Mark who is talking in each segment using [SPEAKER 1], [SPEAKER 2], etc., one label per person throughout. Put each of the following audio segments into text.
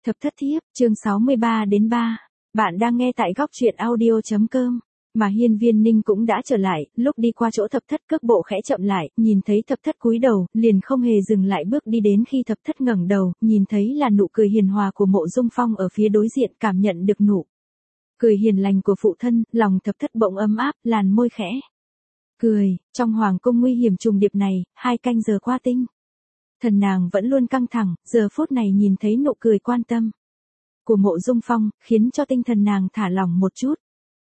[SPEAKER 1] Thập thất thiếp, chương 63-3. Bạn đang nghe tại góc truyện audio.com. Mà Hiên Viên Ninh cũng đã trở lại, lúc đi qua chỗ thập thất cước bộ khẽ chậm lại, nhìn thấy thập thất cúi đầu, liền không hề dừng lại bước đi đến khi thập thất ngẩng đầu, nhìn thấy là nụ cười hiền hòa của Mộ Dung Phong ở phía đối diện, cảm nhận được nụ cười hiền lành của phụ thân, lòng thập thất bỗng ấm áp, làn môi khẽ cười. Trong hoàng cung nguy hiểm trùng điệp này, 2 canh giờ qua tinh thần nàng vẫn luôn căng thẳng, giờ phút này nhìn thấy nụ cười quan tâm của Mộ Dung Phong, khiến cho tinh thần nàng thả lỏng một chút.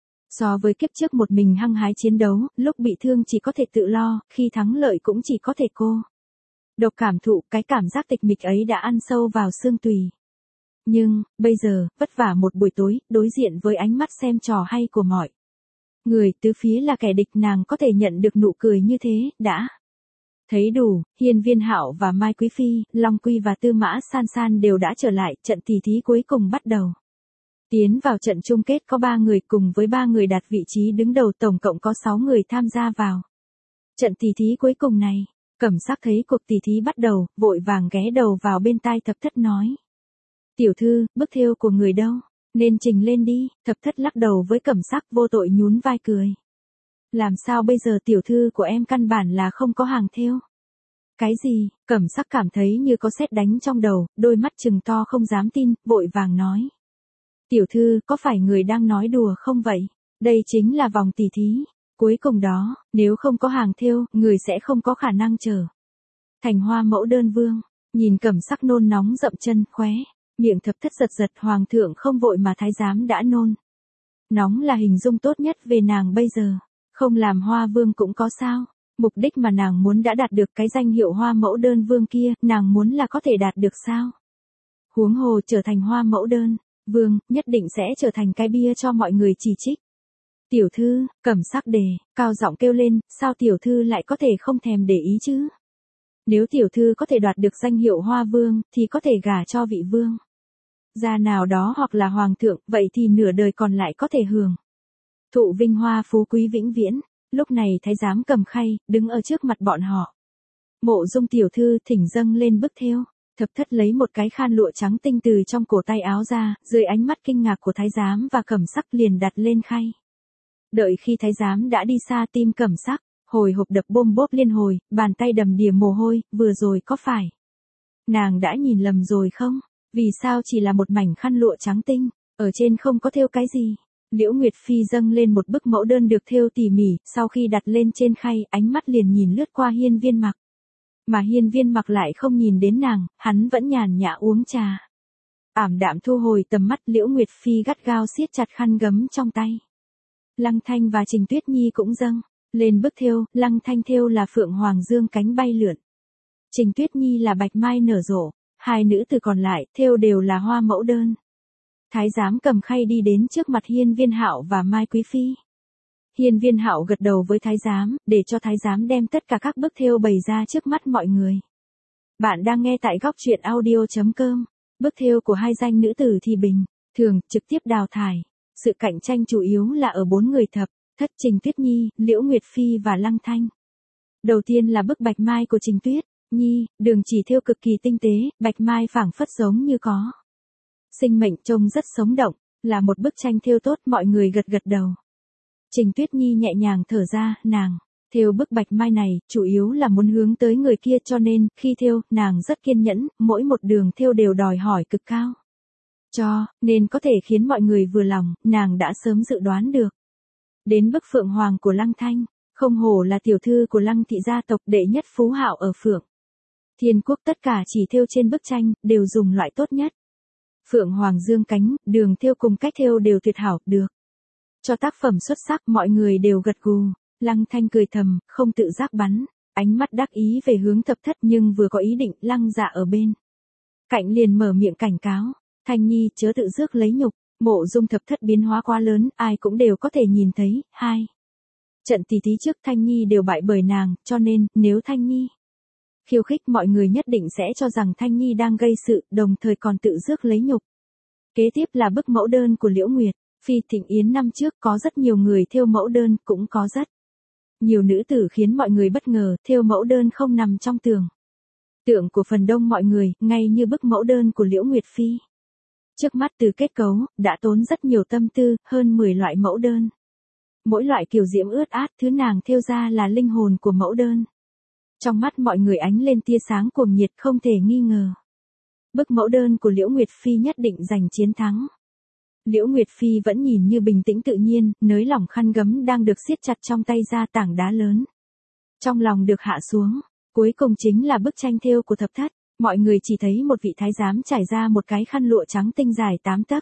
[SPEAKER 1] So với kiếp trước một mình hăng hái chiến đấu, lúc bị thương chỉ có thể tự lo, khi thắng lợi cũng chỉ có thể cô độc cảm thụ, cái cảm giác tịch mịch ấy đã ăn sâu vào xương tùy. Nhưng, bây giờ, vất vả một buổi tối, đối diện với ánh mắt xem trò hay của mọi người tứ phía là kẻ địch, nàng có thể nhận được nụ cười như thế, đã thấy đủ. Hiên Viên Hạo và Mai Quý Phi, Long Quy và Tư Mã San San đều đã trở lại, trận tỷ thí cuối cùng bắt đầu. Tiến vào trận chung kết có 3 người, cùng với 3 người đạt vị trí đứng đầu, tổng cộng có 6 người tham gia vào trận tỷ thí cuối cùng này. Cẩm Sắc thấy cuộc tỷ thí bắt đầu, vội vàng ghé đầu vào bên tai thập thất nói: "Tiểu thư, bức thêu của người đâu? Nên trình lên đi." Thập thất lắc đầu với Cẩm Sắc, vô tội nhún vai cười: "Làm sao bây giờ, tiểu thư của em căn bản là không có hàng thêu." "Cái gì?" Cẩm Sắc cảm thấy như có sét đánh trong đầu, đôi mắt trừng to không dám tin, vội vàng nói: "Tiểu thư, có phải người đang nói đùa không vậy? Đây chính là vòng tỷ thí cuối cùng đó, nếu không có hàng thêu, người sẽ không có khả năng trở thành Hoa Mẫu Đơn Vương." Nhìn Cẩm Sắc nôn nóng dậm chân, khóe miệng thập thất giật giật, hoàng thượng không vội mà thái giám đã nôn nóng là hình dung tốt nhất về nàng bây giờ. Không làm Hoa Vương cũng có sao? Mục đích mà nàng muốn đã đạt được, cái danh hiệu Hoa Mẫu Đơn Vương kia, nàng muốn là có thể đạt được sao? Huống hồ trở thành Hoa Mẫu Đơn Vương, nhất định sẽ trở thành cái bia cho mọi người chỉ trích. "Tiểu thư," Cẩm Sắc đề cao giọng kêu lên, "sao tiểu thư lại có thể không thèm để ý chứ? Nếu tiểu thư có thể đoạt được danh hiệu Hoa Vương, thì có thể gả cho vị vương gia nào đó hoặc là hoàng thượng, vậy thì nửa đời còn lại có thể hưởng thụ vinh hoa phú quý vĩnh viễn." Lúc này thái giám cầm khay, đứng ở trước mặt bọn họ. "Mộ Dung tiểu thư, thỉnh dâng lên bức thêu." Thập thất lấy một cái khăn lụa trắng tinh từ trong cổ tay áo ra, dưới ánh mắt kinh ngạc của thái giám và Cẩm Sắc liền đặt lên khay. Đợi khi thái giám đã đi xa, tim Cẩm Sắc hồi hộp đập bôm bốp liên hồi, bàn tay đầm đìa mồ hôi, vừa rồi có phải nàng đã nhìn lầm rồi không? Vì sao chỉ là một mảnh khăn lụa trắng tinh, ở trên không có thêu cái gì? Liễu Nguyệt Phi dâng lên một bức mẫu đơn được thêu tỉ mỉ, sau khi đặt lên trên khay, ánh mắt liền nhìn lướt qua Hiên Viên Mặc. Mà Hiên Viên Mặc lại không nhìn đến nàng, hắn vẫn nhàn nhã uống trà. Ảm đạm thu hồi tầm mắt, Liễu Nguyệt Phi gắt gao siết chặt khăn gấm trong tay. Lăng Thanh và Trình Tuyết Nhi cũng dâng lên bức thêu, Lăng Thanh thêu là phượng hoàng dương cánh bay lượn. Trình Tuyết Nhi là bạch mai nở rộ, hai nữ tử còn lại thêu đều là hoa mẫu đơn. Thái giám cầm khay đi đến trước mặt Hiên Viên Hạo và Mai Quý Phi. Hiên Viên Hạo gật đầu với thái giám, để cho thái giám đem tất cả các bức thêu bày ra trước mắt mọi người. Bạn đang nghe tại góc truyện audio.com. Bức thêu của hai danh nữ tử thì bình thường, trực tiếp đào thải. Sự cạnh tranh chủ yếu là ở 4 người thập thất: Trình Tuyết Nhi, Liễu Nguyệt Phi và Lăng Thanh. Đầu tiên là bức bạch mai của Trình Tuyết Nhi, đường chỉ thêu cực kỳ tinh tế, bạch mai phảng phất giống như có sinh mệnh, trông rất sống động, là một bức tranh thêu tốt, mọi người gật gật đầu. Trình Tuyết Nhi nhẹ nhàng thở ra, nàng thêu bức bạch mai này, chủ yếu là muốn hướng tới người kia, cho nên, khi thêu, nàng rất kiên nhẫn, mỗi một đường thêu đều đòi hỏi cực cao. Cho nên có thể khiến mọi người vừa lòng, nàng đã sớm dự đoán được. Đến bức phượng hoàng của Lăng Thanh, không hổ là tiểu thư của Lăng thị gia tộc, đệ nhất phú hảo ở Phượng Thiên Quốc, tất cả chỉ thêu trên bức tranh, đều dùng loại tốt nhất. Phượng hoàng dương cánh, đường thêu cùng cách thêu đều tuyệt hảo, được cho tác phẩm xuất sắc, mọi người đều gật gù. Lăng Thanh cười thầm, không tự giác bắn ánh mắt đắc ý về hướng thập thất, nhưng vừa có ý định, Lăng Dạ ở bên cạnh liền mở miệng cảnh cáo: "Thanh Nhi, chớ tự rước lấy nhục." Mộ Dung thập thất biến hóa quá lớn, ai cũng đều có thể nhìn thấy, hai trận tỷ thí trước Thanh Nhi đều bại bởi nàng, cho nên, nếu Thanh Nhi khiêu khích, mọi người nhất định sẽ cho rằng Thanh Nhi đang gây sự, đồng thời còn tự rước lấy nhục. Kế tiếp là bức mẫu đơn của Liễu Nguyệt Phi. Thịnh yến năm trước có rất nhiều người thêu mẫu đơn, cũng có rất nhiều nữ tử khiến mọi người bất ngờ, thêu mẫu đơn không nằm trong tưởng tượng của phần đông mọi người, ngay như bức mẫu đơn của Liễu Nguyệt Phi. Trước mắt từ kết cấu, đã tốn rất nhiều tâm tư, hơn 10 loại mẫu đơn. Mỗi loại kiểu diễm ướt át thứ nàng thêu ra là linh hồn của mẫu đơn. Trong mắt mọi người ánh lên tia sáng cuồng nhiệt không thể nghi ngờ. Bức mẫu đơn của Liễu Nguyệt Phi nhất định giành chiến thắng. Liễu Nguyệt Phi vẫn nhìn như bình tĩnh tự nhiên, nới lỏng khăn gấm đang được siết chặt trong tay ra tảng đá lớn. Trong lòng được hạ xuống, cuối cùng chính là bức tranh thêu của Thập Thất. Mọi người chỉ thấy một vị thái giám trải ra một cái khăn lụa trắng tinh dài 8 tấc.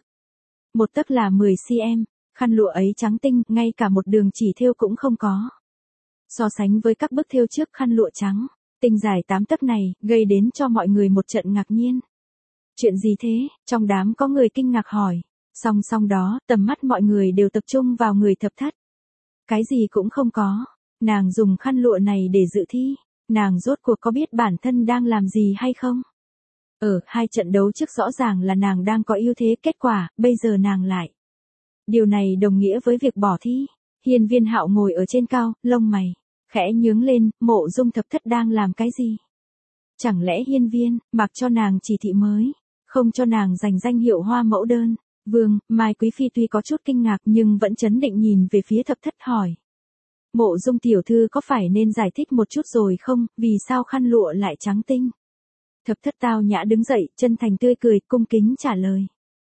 [SPEAKER 1] 1 tấc là 10 cm, khăn lụa ấy trắng tinh, ngay cả một đường chỉ thêu cũng không có. So sánh với các bức thêu trước khăn lụa trắng, tinh dài 8 tấc này, gây đến cho mọi người một trận ngạc nhiên. Chuyện gì thế? Trong đám có người kinh ngạc hỏi. Song song đó, tầm mắt mọi người đều tập trung vào người Thập Thất. Cái gì cũng không có. Nàng dùng khăn lụa này để dự thi. Nàng rốt cuộc có biết bản thân đang làm gì hay không? Ở 2 trận đấu trước rõ ràng là nàng đang có ưu thế, kết quả, bây giờ nàng lại. Điều này đồng nghĩa với việc bỏ thi. Hiên Viên Hạo ngồi ở trên cao, lông mày khẽ nhướng lên, Mộ Dung Thập Thất đang làm cái gì? Chẳng lẽ Hiên Viên mặc cho nàng chỉ thị mới, không cho nàng giành danh hiệu hoa mẫu đơn? Vương Mai Quý Phi tuy có chút kinh ngạc nhưng vẫn trấn định nhìn về phía Thập Thất hỏi. Mộ Dung tiểu thư có phải nên giải thích một chút rồi không, vì sao khăn lụa lại trắng tinh? Thập Thất tao nhã đứng dậy, chân thành tươi cười, cung kính trả lời.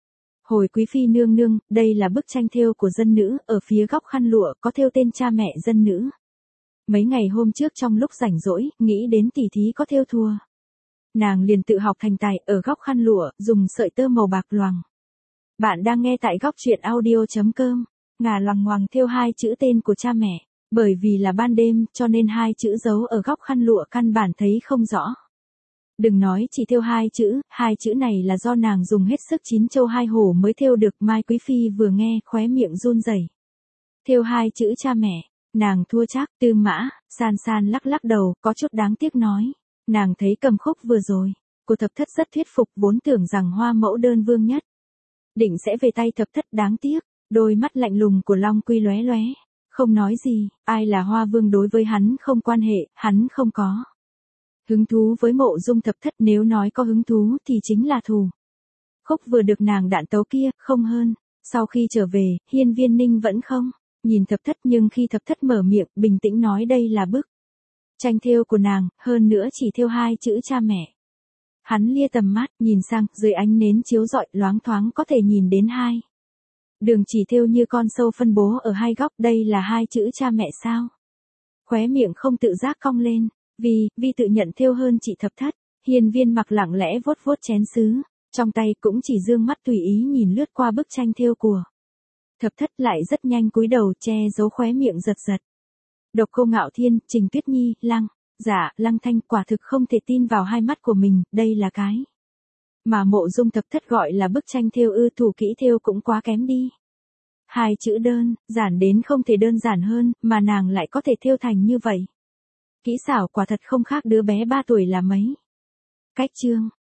[SPEAKER 1] Hồi Quý Phi nương nương, đây là bức tranh thêu của dân nữ, ở phía góc khăn lụa có thêu tên cha mẹ dân nữ. Mấy ngày hôm trước trong lúc rảnh rỗi, nghĩ đến tỉ thí có thêu thua. Nàng liền tự học thành tài, ở góc khăn lụa, dùng sợi tơ màu bạc loằng. Bạn đang nghe tại góc truyện audio.com. Ngà loằng ngoằng thêu 2 chữ tên của cha mẹ. Bởi vì là ban đêm, cho nên 2 chữ giấu ở góc khăn lụa căn bản thấy không rõ. Đừng nói chỉ thêu 2 chữ này là do nàng dùng hết sức 9 châu 2 hổ mới thêu được. Mai Quý Phi vừa nghe, khóe miệng run rẩy. Thêu 2 chữ cha mẹ, nàng thua chắc. Tư Mã San San lắc lắc đầu, có chút đáng tiếc nói. Nàng thấy cầm khúc vừa rồi, của Thập Thất rất thuyết phục, vốn tưởng rằng hoa mẫu đơn vương nhất định sẽ về tay Thập Thất, đáng tiếc. Đôi mắt lạnh lùng của Long Quy lóe lóe, không nói gì. Ai là hoa vương đối với hắn không quan hệ, hắn không có hứng thú với Mộ Dung Thập Thất, nếu nói có hứng thú thì chính là thù. Khúc vừa được nàng đạn tấu kia, không hơn. Sau khi trở về, Hiên Viên Ninh vẫn không nhìn Thập Thất, nhưng khi Thập Thất mở miệng, bình tĩnh nói đây là bức tranh thêu của nàng, hơn nữa chỉ thêu 2 chữ cha mẹ. Hắn lia tầm mắt, nhìn sang, dưới ánh nến chiếu rọi, loáng thoáng có thể nhìn đến 2 đường chỉ thêu như con sâu phân bố ở 2 góc, đây là 2 chữ cha mẹ sao? Khóe miệng không tự giác cong lên, vì tự nhận thêu hơn chị Thập Thất. Hiên Viên mặc lặng lẽ vuốt vuốt chén sứ, trong tay cũng chỉ dương mắt tùy ý nhìn lướt qua bức tranh thêu của Thập Thất, lại rất nhanh cúi đầu che giấu khóe miệng giật giật. Độc Cô Ngạo Thiên, Trình Tuyết Nhi, Lăng Thanh quả thực không thể tin vào hai mắt của mình, đây là cái mà Mộ Dung Thập Thất gọi là bức tranh thêu ư? Thủ kỹ thêu cũng quá kém đi. 2 chữ đơn giản đến không thể đơn giản hơn, mà nàng lại có thể thêu thành như vậy. Kỹ xảo quả thật không khác đứa bé 3 tuổi là mấy. Cách chương